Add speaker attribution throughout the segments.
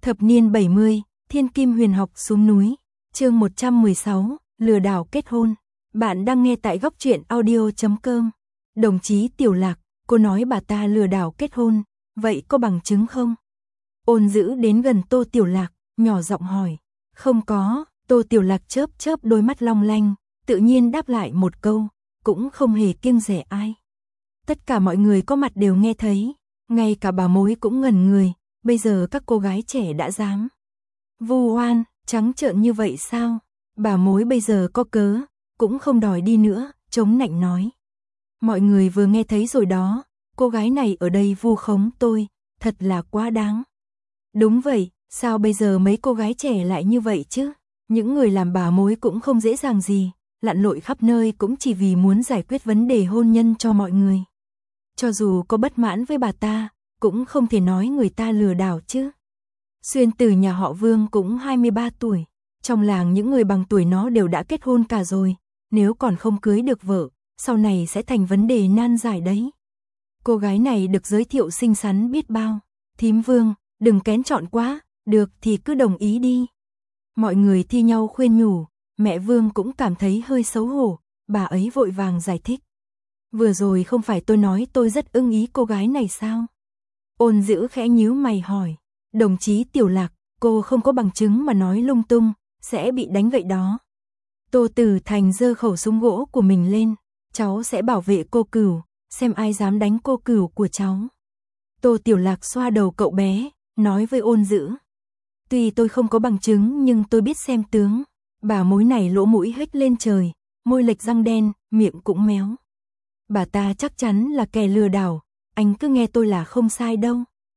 Speaker 1: Thập niên 70, Thiên Kim Huyền Học xuống núi. Chương 116, lừa đảo kết hôn. Bạn đang nghe tại góc truyện audio.com. Đồng chí Tiểu Lạc, cô nói bà ta lừa đảo kết hôn, vậy có bằng chứng không? Ôn Dữ đến gần Tô Tiểu Lạc, nhỏ giọng hỏi. Không có. Tô Tiểu Lạc chớp chớp đôi mắt long lanh, tự nhiên đáp lại một câu, cũng không hề kiêng dè ai. Tất cả mọi người có mặt đều nghe thấy, ngay cả bà mối cũng ngẩn người, bây giờ các cô gái trẻ đã dám vu oan, trắng trợn như vậy sao? Bà mối bây giờ có cớ, cũng không đòi đi nữa, chống nạnh nói. Mọi người vừa nghe thấy rồi đó, cô gái này ở đây vu khống tôi, thật là quá đáng. Đúng vậy, sao bây giờ mấy cô gái trẻ lại như vậy chứ? Những người làm bà mối cũng không dễ dàng gì, lặn lội khắp nơi cũng chỉ vì muốn giải quyết vấn đề hôn nhân cho mọi người. Cho dù có bất mãn với bà ta, cũng không thể nói người ta lừa đảo chứ. Xuyên Tử nhà họ Vương cũng 23 tuổi, trong làng những người bằng tuổi nó đều đã kết hôn cả rồi, nếu còn không cưới được vợ, sau này sẽ thành vấn đề nan giải đấy. Cô gái này được giới thiệu xinh xắn biết bao, thím Vương, đừng kén chọn quá, được thì cứ đồng ý đi. Mọi người thi nhau khuyên nhủ, mẹ Vương cũng cảm thấy hơi xấu hổ, bà ấy vội vàng giải thích. Vừa rồi không phải tôi nói tôi rất ưng ý cô gái này sao? Ôn Dữ khẽ nhíu mày hỏi, đồng chí Tiểu Lạc, cô không có bằng chứng mà nói lung tung, sẽ bị đánh vậy đó. Tô Tử Thành giơ khẩu súng gỗ của mình lên, cháu sẽ bảo vệ cô Cửu, xem ai dám đánh cô Cửu của cháu. Tô Tiểu Lạc xoa đầu cậu bé, nói với Ôn Dữ. Tuy tôi không có bằng chứng nhưng tôi biết xem tướng. Bà mối này lỗ mũi hết lên trời, môi lệch răng đen, miệng cũng méo. Bà ta chắc chắn là kẻ lừa đảo, anh cứ nghe tôi là không sai đâu.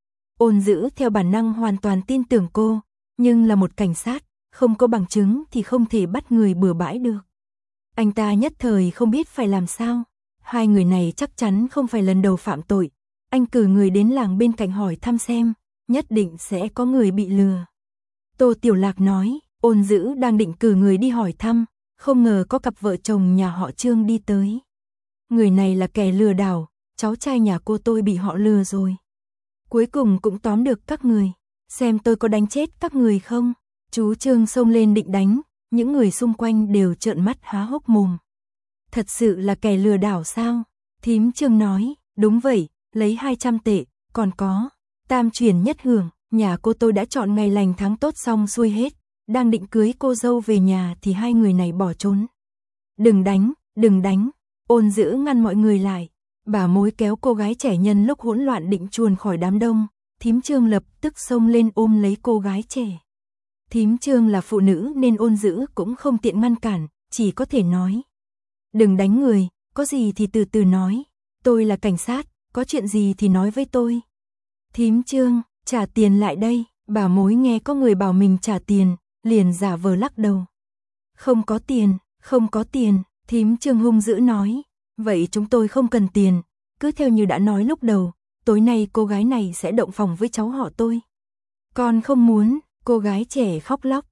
Speaker 1: Ôn Dữ theo bản năng hoàn toàn tin tưởng cô, nhưng là một cảnh sát, không có bằng chứng thì không thể bắt người bừa bãi được. Anh ta nhất thời không biết phải làm sao. Hai người này chắc chắn không phải lần đầu phạm tội. Anh cử người đến làng bên cạnh hỏi thăm xem, nhất định sẽ có người bị lừa. Tô Tiểu Lạc nói, Ôn Dữ đang định cử người đi hỏi thăm, không ngờ có cặp vợ chồng nhà họ Trương đi tới. Người này là kẻ lừa đảo, cháu trai nhà cô tôi bị họ lừa rồi. Cuối cùng cũng tóm được các người, xem tôi có đánh chết các người không. Chú Trương xông lên định đánh, những người xung quanh đều trợn mắt há hốc mồm. Thật sự là kẻ lừa đảo sao? Thím Trương nói, đúng vậy, lấy 200 tệ, còn có tam chuyển nhất hưởng, nhà cô tôi đã chọn ngày lành tháng tốt xong xuôi hết, đang định cưới cô dâu về nhà thì hai người này bỏ trốn. Đừng đánh, đừng đánh. Ôn Dữ ngăn mọi người lại, bà mối kéo cô gái trẻ nhân lúc hỗn loạn định chuồn khỏi đám đông, thím Trương lập tức xông lên ôm lấy cô gái trẻ. Thím Trương là phụ nữ nên Ôn Dữ cũng không tiện ngăn cản, chỉ có thể nói. Đừng đánh người, có gì thì từ từ nói, tôi là cảnh sát, có chuyện gì thì nói với tôi. Thím Trương, trả tiền lại đây, bà mối nghe có người bảo mình trả tiền, liền giả vờ lắc đầu. Không có tiền, không có tiền. Thím Trương hung dữ nói, vậy chúng tôi không cần tiền, cứ theo như đã nói lúc đầu, tối nay cô gái này sẽ động phòng với cháu họ tôi. Con không muốn, cô gái trẻ khóc lóc,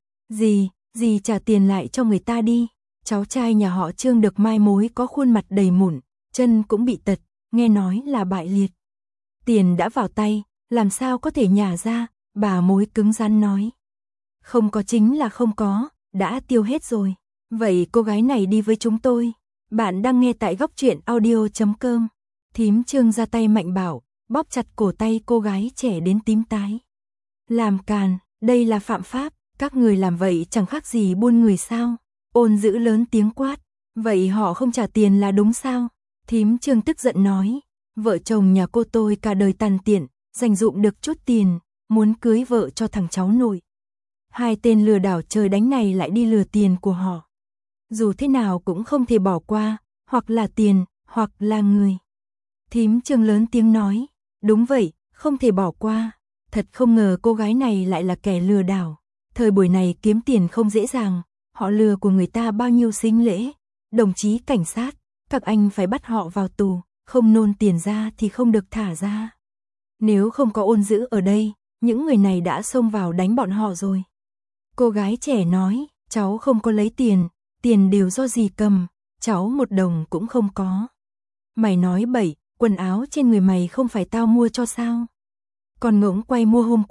Speaker 1: gì trả tiền lại cho người ta đi. Cháu trai nhà họ Trương được mai mối có khuôn mặt đầy mụn, chân cũng bị tật, nghe nói là bại liệt. Tiền đã vào tay, làm sao có thể nhả ra, bà mối cứng rắn nói. Không có chính là không có, đã tiêu hết rồi. Vậy cô gái này đi với chúng tôi. Bạn đang nghe tại góc truyện audio.com. Thím Trương ra tay mạnh bảo, bóp chặt cổ tay cô gái trẻ đến tím tái. Làm càn, đây là phạm pháp, các người làm vậy chẳng khác gì buôn người sao? Ôn Dữ lớn tiếng quát, vậy họ không trả tiền là đúng sao? Thím Trương tức giận nói, vợ chồng nhà cô tôi cả đời tàn tiện, dành dụm được chút tiền, muốn cưới vợ cho thằng cháu nội. Hai tên lừa đảo trời đánh này lại đi lừa tiền của họ. Dù thế nào cũng không thể bỏ qua, hoặc là tiền, hoặc là người. Thím Trương lớn tiếng nói, đúng vậy, không thể bỏ qua. Thật không ngờ cô gái này lại là kẻ lừa đảo. Thời buổi này kiếm tiền không dễ dàng, họ lừa của người ta bao nhiêu sính lễ. Đồng chí cảnh sát, các anh phải bắt họ vào tù, không nôn tiền ra thì không được thả ra. Nếu không có Ôn Dữ ở đây, những người này đã xông vào đánh bọn họ rồi. Cô gái trẻ nói, cháu không có lấy tiền. Tiền đều do dì cầm, cháu một đồng cũng không có. Mày nói bậy, quần áo trên người mày không phải tao mua cho sao? Còn ngỗng quay mua hôm qua,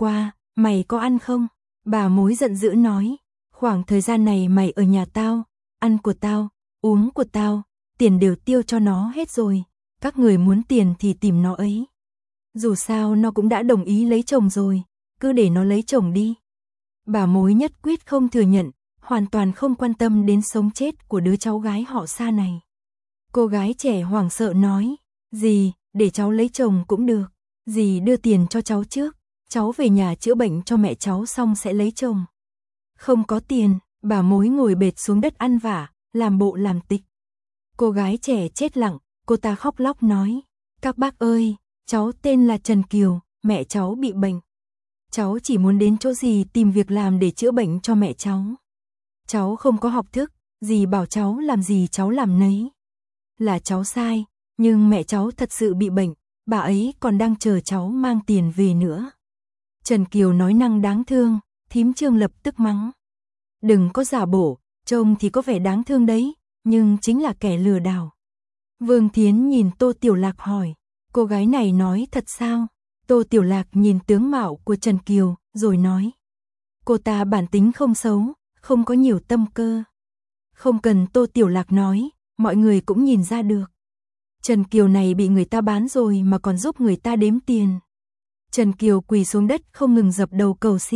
Speaker 1: mày có ăn không? Bà mối giận dữ nói, khoảng thời gian này mày ở nhà tao, ăn của tao, uống của tao, tiền đều tiêu cho nó hết rồi, các người muốn tiền thì tìm nó ấy. Dù sao nó cũng đã đồng ý lấy chồng rồi, cứ để nó lấy chồng đi. Bà mối nhất quyết không thừa nhận, hoàn toàn không quan tâm đến sống chết của đứa cháu gái họ Sa này. Cô gái trẻ hoảng sợ nói, dì, để cháu lấy chồng cũng được, dì đưa tiền cho cháu trước, cháu về nhà chữa bệnh cho mẹ cháu xong sẽ lấy chồng. Không có tiền, bà mối ngồi bệt xuống đất ăn vả, làm bộ làm tịch. Cô gái trẻ chết lặng, cô ta khóc lóc nói, các bác ơi, cháu tên là Trần Kiều, mẹ cháu bị bệnh. Cháu chỉ muốn đến chỗ dì tìm việc làm để chữa bệnh cho mẹ cháu. Cháu không có học thức, dì bảo cháu làm gì cháu làm nấy. Là cháu sai, nhưng mẹ cháu thật sự bị bệnh, bà ấy còn đang chờ cháu mang tiền về nữa. Trần Kiều nói năng đáng thương, thím Trương lập tức mắng. Đừng có giả bộ, trông thì có vẻ đáng thương đấy, nhưng chính là kẻ lừa đảo. Vương Thiến nhìn Tô Tiểu Lạc hỏi, cô gái này nói thật sao? Tô Tiểu Lạc nhìn tướng mạo của Trần Kiều, rồi nói. Cô ta bản tính không xấu, không có nhiều tâm cơ. Không cần Tô Tiểu Lạc nói, mọi người cũng nhìn ra được. Trần Kiều này bị người ta bán rồi mà còn giúp người ta đếm tiền. Trần Kiều quỳ xuống đất không ngừng dập đầu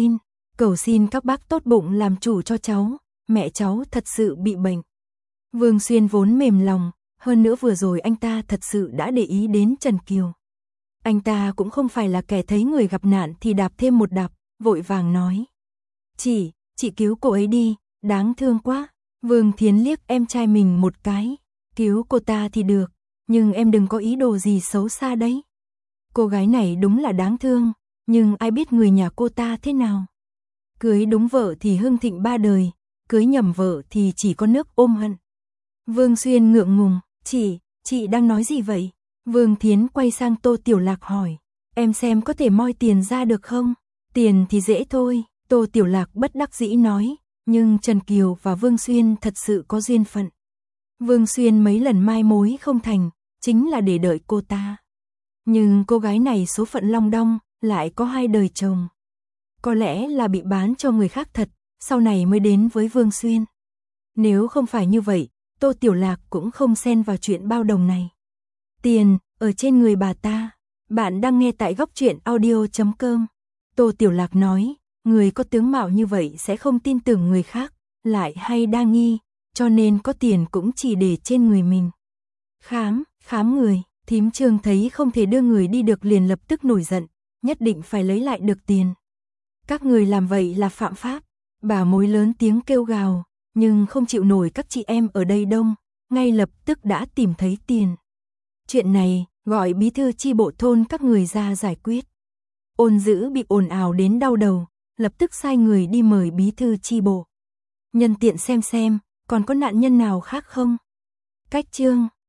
Speaker 1: cầu xin các bác tốt bụng làm chủ cho cháu, mẹ cháu thật sự bị bệnh. Vương Xuyên vốn mềm lòng, hơn nữa vừa rồi anh ta thật sự đã để ý đến Trần Kiều. Anh ta cũng không phải là kẻ thấy người gặp nạn thì đạp thêm một đạp, vội vàng nói. Chị cứu cô ấy đi, đáng thương quá. Vương Thiến liếc em trai mình một cái, cứu cô ta thì được, nhưng em đừng có ý đồ gì xấu xa đấy. Cô gái này đúng là đáng thương, nhưng ai biết người nhà cô ta thế nào. Cưới đúng vợ thì hưng thịnh ba đời, cưới nhầm vợ thì chỉ có nước ôm hận. Vương Xuyên ngượng ngùng, chị đang nói gì vậy? Vương Thiến quay sang Tô Tiểu Lạc hỏi, em xem có thể moi tiền ra được không? Tiền thì dễ thôi, Tô Tiểu Lạc bất đắc dĩ nói, nhưng Trần Kiều và Vương Xuyên thật sự có duyên phận. Vương Xuyên mấy lần mai mối không thành, chính là để đợi cô ta. Nhưng cô gái này số phận long đong, lại có 2 đời chồng. Có lẽ là bị bán cho người khác thật, sau này mới đến với Vương Xuyên. Nếu không phải như vậy, Tô Tiểu Lạc cũng không xen vào chuyện bao đồng này. Tiền, ở trên người bà ta. Bạn đang nghe tại góc truyện audio.com. Tô Tiểu Lạc nói, người có tướng mạo như vậy sẽ không tin tưởng người khác, lại hay đa nghi, cho nên có tiền cũng chỉ để trên người mình. Khám người, thím Trương thấy không thể đưa người đi được liền lập tức nổi giận, nhất định phải lấy lại được tiền. Các người làm vậy là phạm pháp. Bà mối lớn tiếng kêu gào, nhưng không chịu nổi các chị em ở đây đông, ngay lập tức đã tìm thấy tiền. Chuyện này, gọi bí thư chi bộ thôn các người ra giải quyết. Ôn Dữ bị ồn ào đến đau đầu, lập tức sai người đi mời bí thư chi bộ. Nhân tiện xem, còn có nạn nhân nào khác không? Cách chương